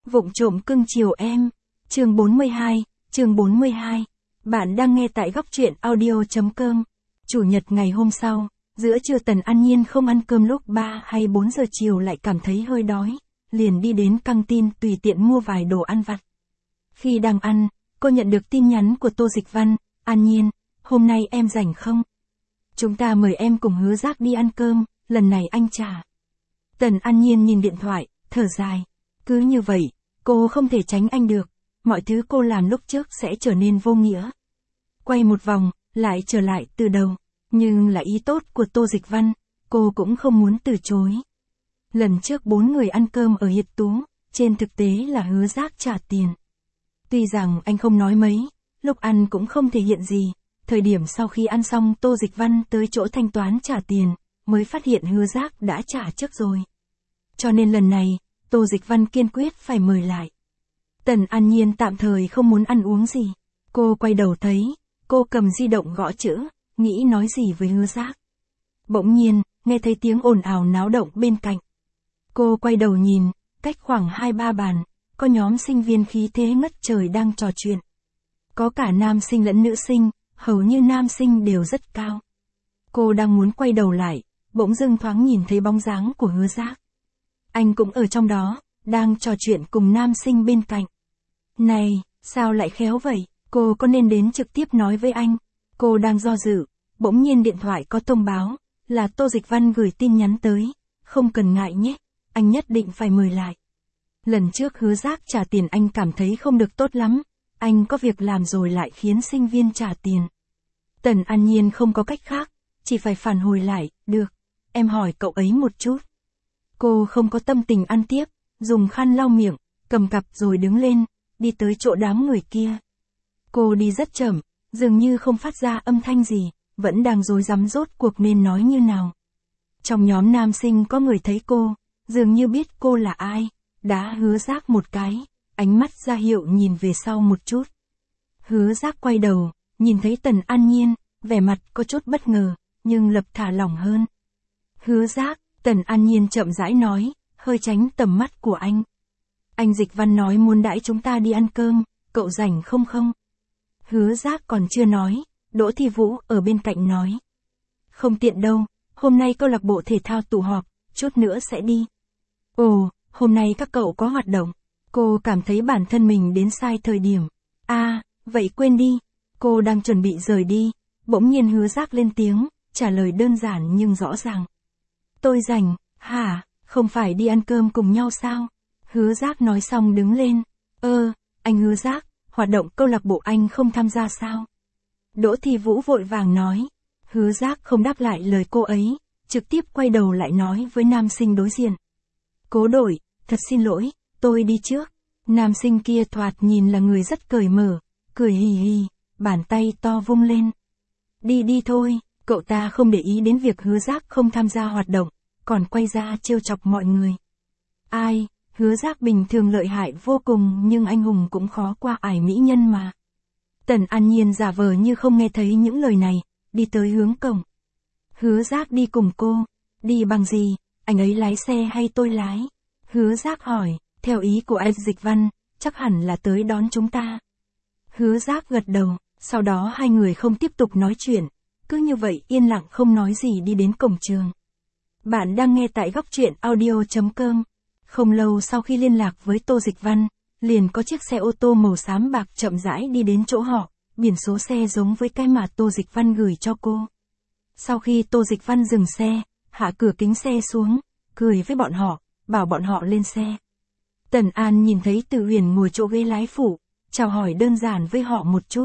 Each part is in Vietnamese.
Vụng trộm cưng chiều em. Chương 42. Bạn đang nghe tại góc truyện audio.com. Chủ nhật ngày hôm sau, giữa trưa Tần An Nhiên không ăn cơm lúc 3 hay 4 giờ chiều lại cảm thấy hơi đói, liền đi đến căng tin tùy tiện mua vài đồ ăn vặt. Khi đang ăn, cô nhận được tin nhắn của Tô Dịch Văn. An Nhiên, hôm nay em rảnh không? Chúng ta mời em cùng Hứa Giác đi ăn cơm, lần này anh trả. Tần An Nhiên nhìn điện thoại, thở dài. Cứ như vậy, cô không thể tránh anh được, mọi thứ cô làm lúc trước sẽ trở nên vô nghĩa. Quay một vòng, lại trở lại từ đầu, nhưng là ý tốt của Tô Dịch Văn, cô cũng không muốn từ chối. Lần trước 4 người ăn cơm ở Hiệp Tú, trên thực tế là Hứa Giác trả tiền. Tuy rằng anh không nói mấy, lúc ăn cũng không thể hiện gì, thời điểm sau khi ăn xong Tô Dịch Văn tới chỗ thanh toán trả tiền, mới phát hiện Hứa Giác đã trả trước rồi. Cho nên lần này, Tô Dịch Văn kiên quyết phải mời lại. Tần An Nhiên tạm thời không muốn ăn uống gì. Cô quay đầu thấy, cô cầm di động gõ chữ, nghĩ nói gì với Hứa Giác. Bỗng nhiên, nghe thấy tiếng ồn ào náo động bên cạnh. Cô quay đầu nhìn, cách khoảng 2-3 bàn, có nhóm sinh viên khí thế ngất trời đang trò chuyện. Có cả nam sinh lẫn nữ sinh, hầu như nam sinh đều rất cao. Cô đang muốn quay đầu lại, bỗng dưng thoáng nhìn thấy bóng dáng của Hứa Giác. Anh cũng ở trong đó, đang trò chuyện cùng nam sinh bên cạnh. Này, sao lại khéo vậy, cô có nên đến trực tiếp nói với anh? Cô đang do dự, bỗng nhiên điện thoại có thông báo, là Tô Dịch Văn gửi tin nhắn tới. Không cần ngại nhé, anh nhất định phải mời lại. Lần trước Hứa Giác trả tiền anh cảm thấy không được tốt lắm, anh có việc làm rồi lại khiến sinh viên trả tiền. Tần An Nhiên không có cách khác, chỉ phải phản hồi lại, được, em hỏi cậu ấy một chút. Cô không có tâm tình ăn tiếp, dùng khăn lau miệng, cầm cặp rồi đứng lên, đi tới chỗ đám người kia. Cô đi rất chậm, dường như không phát ra âm thanh gì, vẫn đang rối rắm rốt cuộc nên nói như nào. Trong nhóm nam sinh có người thấy cô, dường như biết cô là ai, đá Hứa Giác một cái, ánh mắt ra hiệu nhìn về sau một chút. Hứa Giác quay đầu, nhìn thấy Tần An Nhiên, vẻ mặt có chút bất ngờ, nhưng lập thả lỏng hơn. Hứa Giác, Tần An Nhiên chậm rãi nói, hơi tránh tầm mắt của anh. Anh Dịch Văn nói muốn đãi chúng ta đi ăn cơm, cậu rảnh không không? Hứa Giác còn chưa nói, Đỗ Thi Vũ ở bên cạnh nói. Không tiện đâu, hôm nay câu lạc bộ thể thao tụ họp, chút nữa sẽ đi. Ồ, hôm nay các cậu có hoạt động. Cô cảm thấy bản thân mình đến sai thời điểm. À, vậy quên đi. Cô đang chuẩn bị rời đi, bỗng nhiên Hứa Giác lên tiếng, trả lời đơn giản nhưng rõ ràng. Tôi rảnh, hả, không phải đi ăn cơm cùng nhau sao? Hứa Giác nói xong đứng lên. Anh Hứa Giác, hoạt động câu lạc bộ anh không tham gia sao? Đỗ Thi Vũ vội vàng nói. Hứa Giác không đáp lại lời cô ấy, trực tiếp quay đầu lại nói với nam sinh đối diện. Cố Đội, thật xin lỗi, tôi đi trước. Nam sinh kia thoạt nhìn là người rất cởi mở, cười hì hì, bàn tay to vung lên. Đi thôi, cậu ta không để ý đến việc Hứa Giác không tham gia hoạt động, còn quay ra trêu chọc mọi người. Ai, Hứa Giác bình thường lợi hại vô cùng nhưng anh hùng cũng khó qua ải mỹ nhân mà. Tần An Nhiên giả vờ như không nghe thấy những lời này, đi tới hướng cổng. Hứa Giác đi cùng cô, đi bằng gì, anh ấy lái xe hay tôi lái? Hứa Giác hỏi, theo ý của anh Dịch Văn, chắc hẳn là tới đón chúng ta. Hứa Giác gật đầu, sau đó hai người không tiếp tục nói chuyện, cứ như vậy yên lặng không nói gì đi đến cổng trường. Bạn đang nghe tại góc truyện audio.com. Không lâu sau khi liên lạc với Tô Dịch Văn, liền có chiếc xe ô tô màu xám bạc chậm rãi đi đến chỗ họ, biển số xe giống với cái mà Tô Dịch Văn gửi cho cô. Sau khi Tô Dịch Văn dừng xe, hạ cửa kính xe xuống, cười với bọn họ, bảo bọn họ lên xe. Tần An nhìn thấy Từ Huyền ngồi chỗ ghế lái phụ, chào hỏi đơn giản với họ một chút.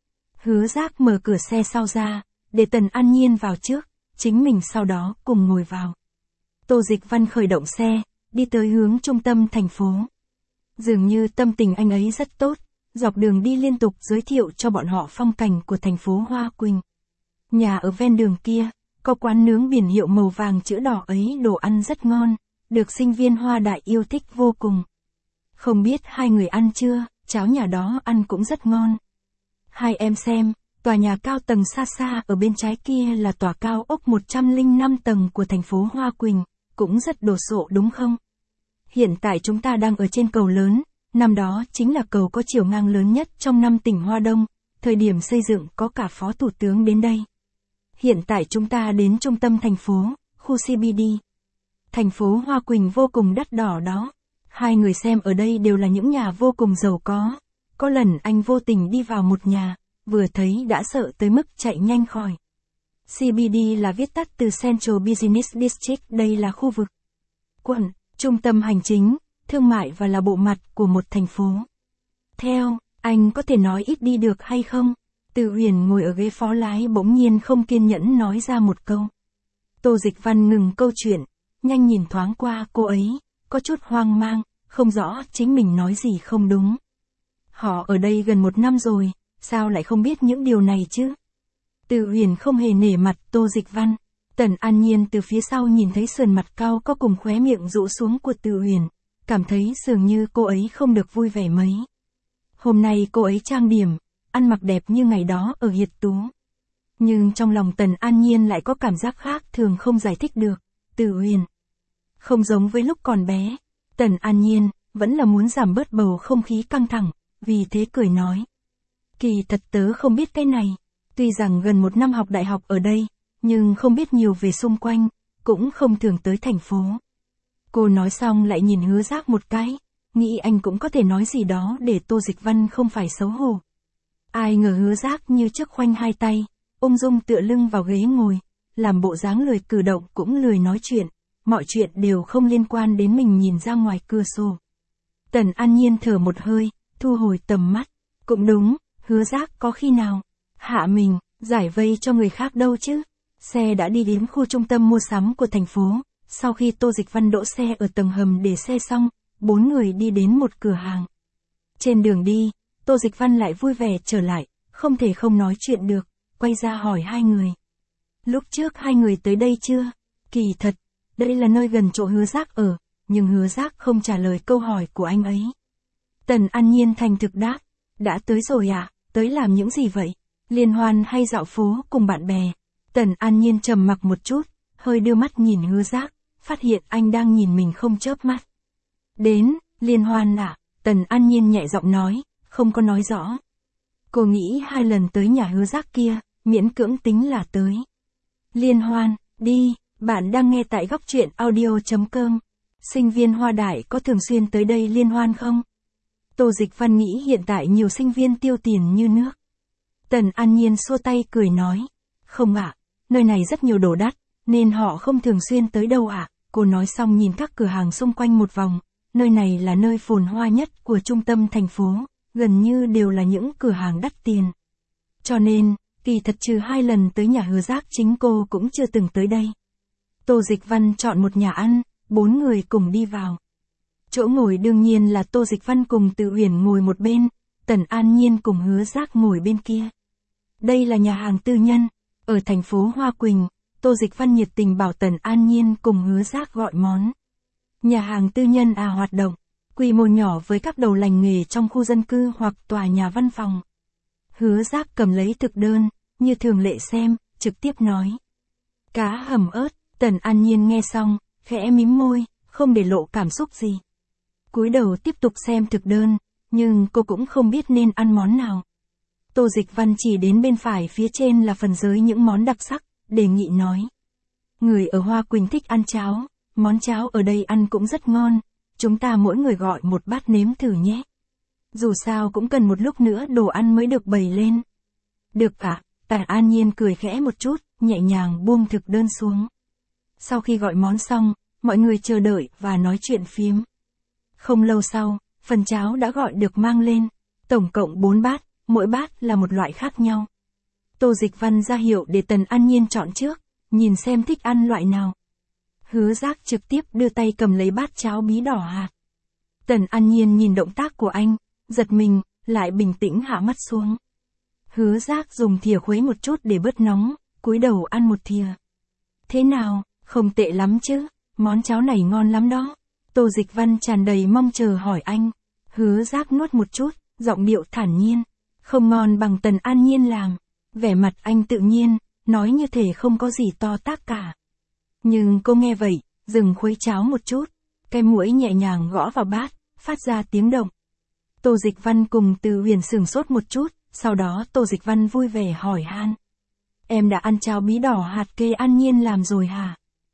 Hứa Giác mở cửa xe sau ra, để Tần An Nhiên vào trước, chính mình sau đó cùng ngồi vào. Tô Dịch Văn khởi động xe, đi tới hướng trung tâm thành phố. Dường như tâm tình anh ấy rất tốt, dọc đường đi liên tục giới thiệu cho bọn họ phong cảnh của thành phố Hoa Quỳnh. Nhà ở ven đường kia, có quán nướng biển hiệu màu vàng chữ đỏ ấy đồ ăn rất ngon, được sinh viên Hoa Đại yêu thích vô cùng. Không biết hai người ăn chưa, cháo nhà đó ăn cũng rất ngon. Hai em xem, tòa nhà cao tầng xa xa ở bên trái kia là tòa cao ốc 105 tầng của thành phố Hoa Quỳnh, cũng rất đồ sộ đúng không? Hiện tại chúng ta đang ở trên cầu lớn, Năm đó chính là cầu có chiều ngang lớn nhất trong 5 tỉnh Hoa Đông, thời điểm xây dựng có cả phó thủ tướng đến đây. Hiện tại chúng ta đến trung tâm thành phố, khu CBD. Thành phố Hoa Quỳnh vô cùng đắt đỏ đó. Hai người xem ở đây đều là những nhà vô cùng giàu có. Có lần anh vô tình đi vào một nhà, vừa thấy đã sợ tới mức chạy nhanh khỏi. CBD là viết tắt từ Central Business District, đây là khu vực, quận, trung tâm hành chính, thương mại và là bộ mặt của một thành phố. Theo, anh có thể nói ít đi được hay không? Từ Huyền ngồi ở ghế phó lái bỗng nhiên không kiên nhẫn nói ra một câu. Tô Dịch Văn ngừng câu chuyện, nhanh nhìn thoáng qua cô ấy, có chút hoang mang, không rõ chính mình nói gì không đúng. Họ ở đây gần 1 năm rồi, sao lại không biết những điều này chứ? Từ Huyền không hề nể mặt Tô Dịch Văn. Tần An Nhiên từ phía sau nhìn thấy sườn mặt cao có cùng khóe miệng rũ xuống của Từ Huyền, cảm thấy dường như cô ấy không được vui vẻ mấy. Hôm nay cô ấy trang điểm, ăn mặc đẹp như ngày đó ở Hiệt Tú. Nhưng trong lòng Tần An Nhiên lại có cảm giác khác thường không giải thích được. Từ Huyền không giống với lúc còn bé. Tần An Nhiên vẫn là muốn giảm bớt bầu không khí căng thẳng, vì thế cười nói. Kỳ thật tớ không biết cái này. Tuy rằng gần 1 năm học đại học ở đây, nhưng không biết nhiều về xung quanh, cũng không thường tới thành phố. Cô nói xong lại nhìn Hứa Giác một cái, nghĩ anh cũng có thể nói gì đó để Tô Dịch Văn không phải xấu hổ. Ai ngờ Hứa Giác như trước khoanh hai tay, ung dung tựa lưng vào ghế ngồi, làm bộ dáng lười cử động cũng lười nói chuyện, mọi chuyện đều không liên quan đến mình nhìn ra ngoài cửa sổ. Tần An Nhiên thở một hơi, thu hồi tầm mắt. Cũng đúng, Hứa Giác có khi nào hạ mình, giải vây cho người khác đâu chứ. Xe đã đi đến khu trung tâm mua sắm của thành phố, sau khi Tô Dịch Văn đỗ xe ở tầng hầm để xe xong, 4 người đi đến một cửa hàng. Trên đường đi, Tô Dịch Văn lại vui vẻ trở lại, không thể không nói chuyện được, quay ra hỏi hai người. Lúc trước hai người tới đây chưa? Kỳ thật, đây là nơi gần chỗ Hứa Giác ở, nhưng Hứa Giác không trả lời câu hỏi của anh ấy. Tần An Nhiên thành thực đáp, đã tới rồi à, tới làm những gì vậy? Liên hoan hay dạo phố cùng bạn bè? Tần An Nhiên trầm mặc một chút, hơi đưa mắt nhìn Hứa Giác, phát hiện anh đang nhìn mình không chớp mắt. Đến, liên hoan à? Tần An Nhiên nhẹ giọng nói, không có nói rõ. Cô nghĩ 2 lần tới nhà Hứa Giác kia, miễn cưỡng tính là tới. Liên hoan, đi, bạn đang nghe tại góc truyện audio.com. Sinh viên Hoa Đại có thường xuyên tới đây liên hoan không? Tô Dịch Văn nghĩ hiện tại nhiều sinh viên tiêu tiền như nước. Tần An Nhiên xua tay cười nói, không ạ, nơi này rất nhiều đồ đắt, nên họ không thường xuyên tới đâu ạ. Cô nói xong nhìn các cửa hàng xung quanh một vòng, nơi này là nơi phồn hoa nhất của trung tâm thành phố, gần như đều là những cửa hàng đắt tiền. Cho nên, kỳ thật trừ 2 lần tới nhà Hứa Giác chính cô cũng chưa từng tới đây. Tô Dịch Văn chọn một nhà ăn, 4 người cùng đi vào. Chỗ ngồi đương nhiên là Tô Dịch Văn cùng Từ Huyền ngồi một bên, Tần An Nhiên cùng Hứa Giác ngồi bên kia. Đây là nhà hàng tư nhân, ở thành phố Hoa Quỳnh, Tô Dịch Văn nhiệt tình bảo Tần An Nhiên cùng Hứa Giác gọi món. Nhà hàng tư nhân hoạt động, quy mô nhỏ với các đầu lành nghề trong khu dân cư hoặc tòa nhà văn phòng. Hứa Giác cầm lấy thực đơn, như thường lệ xem, trực tiếp nói. Cá hầm ớt, Tần An Nhiên nghe xong, khẽ mím môi, không để lộ cảm xúc gì. Cúi đầu tiếp tục xem thực đơn, nhưng cô cũng không biết nên ăn món nào. Tô Dịch Văn chỉ đến bên phải phía trên là phần giới những món đặc sắc, đề nghị nói. Người ở Hoa Quỳnh thích ăn cháo, món cháo ở đây ăn cũng rất ngon, chúng ta mỗi người gọi một bát nếm thử nhé. Dù sao cũng cần một lúc nữa đồ ăn mới được bày lên. Được ạ, Tần An Nhiên cười khẽ một chút, nhẹ nhàng buông thực đơn xuống. Sau khi gọi món xong, mọi người chờ đợi và nói chuyện phiếm. Không lâu sau, phần cháo đã gọi được mang lên, tổng cộng 4 bát, mỗi bát là một loại khác nhau. Tô Dịch Văn ra hiệu để Tần An Nhiên chọn trước, nhìn xem thích ăn loại nào. Hứa Giác trực tiếp đưa tay cầm lấy bát cháo bí đỏ hạt. Tần An Nhiên nhìn động tác của anh, giật mình, lại bình tĩnh hạ mắt xuống. Hứa Giác dùng thìa khuấy một chút để bớt nóng, cúi đầu ăn một thìa. Thế nào, không tệ lắm chứ, món cháo này ngon lắm đó. Tô Dịch Văn tràn đầy mong chờ hỏi anh. Hứa Giác nuốt một chút, giọng điệu thản nhiên. Không ngon bằng Tần An Nhiên làm. Vẻ mặt anh tự nhiên, nói như thể không có gì to tát cả. Nhưng cô nghe vậy, dừng khuấy cháo một chút. Cái muỗng nhẹ nhàng gõ vào bát, phát ra tiếng động. Tô Dịch Văn cùng Từ Huyền sửng sốt một chút, sau đó Tô Dịch Văn vui vẻ hỏi han. Em đã ăn cháo bí đỏ hạt kê An Nhiên làm rồi hả?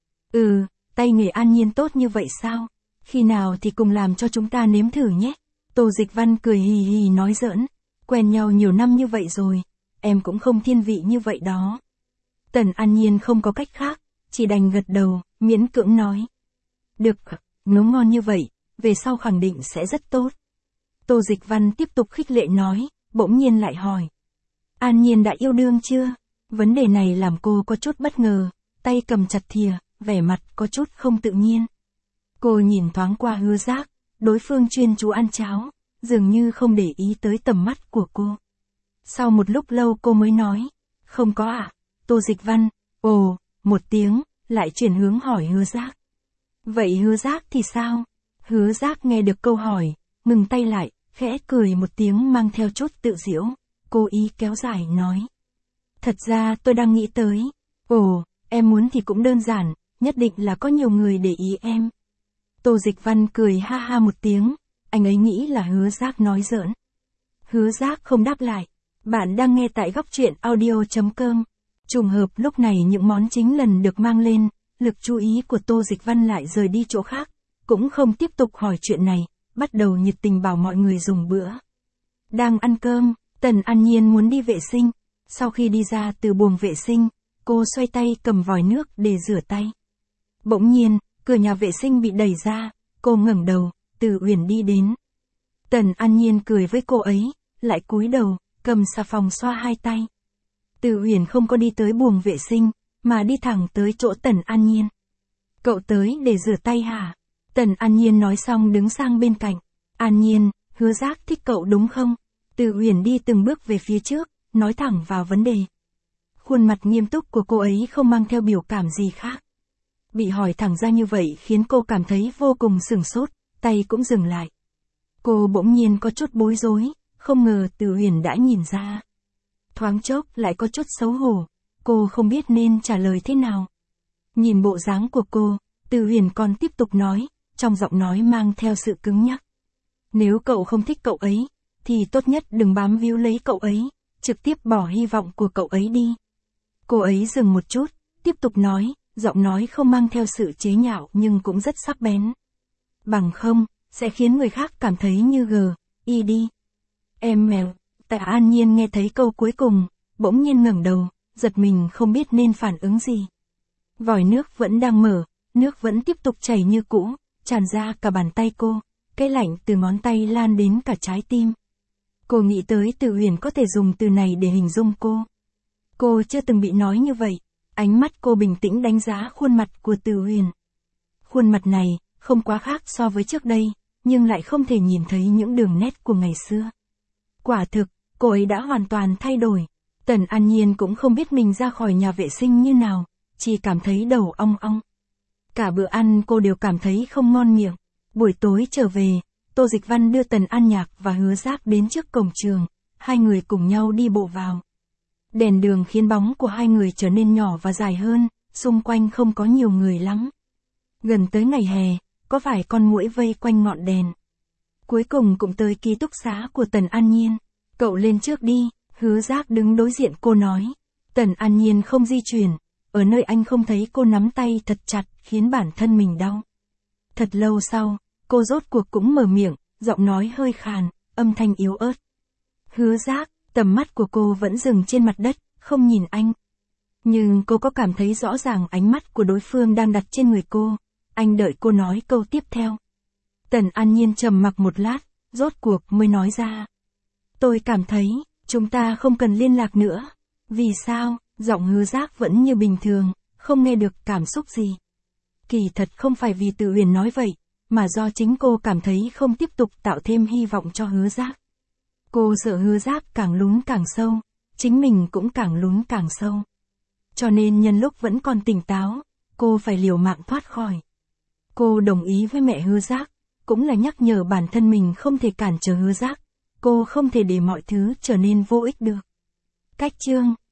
Ừ, tay nghề An Nhiên tốt như vậy sao? Khi nào thì cùng làm cho chúng ta nếm thử nhé. Tô Dịch Văn cười hì hì nói giỡn. Quen nhau nhiều năm như vậy rồi, em cũng không thiên vị như vậy đó. Tần An Nhiên không có cách khác, chỉ đành gật đầu, miễn cưỡng nói. Được, nấu ngon như vậy, về sau khẳng định sẽ rất tốt. Tô Dịch Văn tiếp tục khích lệ nói, bỗng nhiên lại hỏi. An Nhiên đã yêu đương chưa? Vấn đề này làm cô có chút bất ngờ, tay cầm chặt thìa, vẻ mặt có chút không tự nhiên. Cô nhìn thoáng qua Hứa Giác, đối phương chuyên chú ăn cháo, dường như không để ý tới tầm mắt của cô. Sau một lúc lâu cô mới nói, không có ạ. Tô Dịch Văn, ồ, một tiếng, lại chuyển hướng hỏi Hứa Giác. Vậy Hứa Giác thì sao? Hứa Giác nghe được câu hỏi, ngừng tay lại, khẽ cười một tiếng mang theo chút tự giễu, cố ý kéo dài nói. Thật ra tôi đang nghĩ tới, ồ, em muốn thì cũng đơn giản, nhất định là có nhiều người để ý em. Tô Dịch Văn cười ha ha một tiếng, anh ấy nghĩ là Hứa Giác nói giỡn. Hứa Giác không đáp lại. Bạn đang nghe tại góc truyện audio.com. Trùng hợp lúc này những món chính lần được mang lên, lực chú ý của Tô Dịch Văn lại rời đi chỗ khác, cũng không tiếp tục hỏi chuyện này, bắt đầu nhiệt tình bảo mọi người dùng bữa. Đang ăn cơm, Tần An Nhiên muốn đi vệ sinh. Sau khi đi ra từ buồng vệ sinh, cô xoay tay cầm vòi nước để rửa tay. Bỗng nhiên, cửa nhà vệ sinh bị đẩy ra, cô ngẩng đầu, Từ Uyển đi đến. Tần An Nhiên cười với cô ấy, lại cúi đầu, cầm xà phòng xoa hai tay. Từ Uyển không có đi tới buồng vệ sinh, mà đi thẳng tới chỗ Tần An Nhiên. Cậu tới để rửa tay hả? Tần An Nhiên nói xong đứng sang bên cạnh. An Nhiên, Hứa Giác thích cậu đúng không? Từ Uyển đi từng bước về phía trước, nói thẳng vào vấn đề. Khuôn mặt nghiêm túc của cô ấy không mang theo biểu cảm gì khác. Bị hỏi thẳng ra như vậy khiến cô cảm thấy vô cùng sửng sốt, tay cũng dừng lại. Cô bỗng nhiên có chút bối rối, không ngờ Từ Uyển đã nhìn ra. Thoáng chốc lại có chút xấu hổ, cô không biết nên trả lời thế nào. Nhìn bộ dáng của cô, Từ Uyển còn tiếp tục nói, trong giọng nói mang theo sự cứng nhắc. Nếu cậu không thích cậu ấy, thì tốt nhất đừng bám víu lấy cậu ấy, trực tiếp bỏ hy vọng của cậu ấy đi. Cô ấy dừng một chút, tiếp tục nói, giọng nói không mang theo sự chế nhạo nhưng cũng rất sắc bén. Bằng không, sẽ khiến người khác cảm thấy như y đi. Em mèo. Tạ An Nhiên nghe thấy câu cuối cùng, bỗng nhiên ngẩng đầu, giật mình không biết nên phản ứng gì. Vòi nước vẫn đang mở, nước vẫn tiếp tục chảy như cũ, tràn ra cả bàn tay cô, cái lạnh từ ngón tay lan đến cả trái tim. Cô nghĩ tới Từ Uyển có thể dùng từ này để hình dung cô. Cô chưa từng bị nói như vậy, ánh mắt cô bình tĩnh đánh giá khuôn mặt của Từ Uyển. Khuôn mặt này, không quá khác so với trước đây, nhưng lại không thể nhìn thấy những đường nét của ngày xưa. Quả thực, cô ấy đã hoàn toàn thay đổi. Tần An Nhiên cũng không biết mình ra khỏi nhà vệ sinh như nào, chỉ cảm thấy đầu ong ong. Cả bữa ăn cô đều cảm thấy không ngon miệng. Buổi tối trở về, Tô Dịch Văn đưa Tần An Nhạc và Hứa Giác đến trước cổng trường, hai người cùng nhau đi bộ vào. Đèn đường khiến bóng của hai người trở nên nhỏ và dài hơn, xung quanh không có nhiều người lắm. Gần tới ngày hè, có vài con muỗi vây quanh ngọn đèn. Cuối cùng cũng tới ký túc xá của Tần An Nhiên. Cậu lên trước đi, Hứa Giác đứng đối diện cô nói. Tần An Nhiên không di chuyển, ở nơi anh không thấy cô nắm tay thật chặt khiến bản thân mình đau. Thật lâu sau, cô rốt cuộc cũng mở miệng, giọng nói hơi khàn, âm thanh yếu ớt. Hứa Giác, tầm mắt của cô vẫn dừng trên mặt đất, không nhìn anh. Nhưng cô có cảm thấy rõ ràng ánh mắt của đối phương đang đặt trên người cô. Anh đợi cô nói câu tiếp theo. Tần An Nhiên trầm mặc một lát, rốt cuộc mới nói ra. Tôi cảm thấy, chúng ta không cần liên lạc nữa. Vì sao? Giọng Hứa Giác vẫn như bình thường, không nghe được cảm xúc gì. Kỳ thật không phải vì Từ Uyển nói vậy, mà do chính cô cảm thấy không tiếp tục tạo thêm hy vọng cho Hứa Giác. Cô sợ Hứa Giác càng lún càng sâu, chính mình cũng càng lún càng sâu. Cho nên nhân lúc vẫn còn tỉnh táo, cô phải liều mạng thoát khỏi. Cô đồng ý với mẹ Hứa Giác, cũng là nhắc nhở bản thân mình không thể cản trở Hứa Giác. Cô không thể để mọi thứ trở nên vô ích được. Cách chương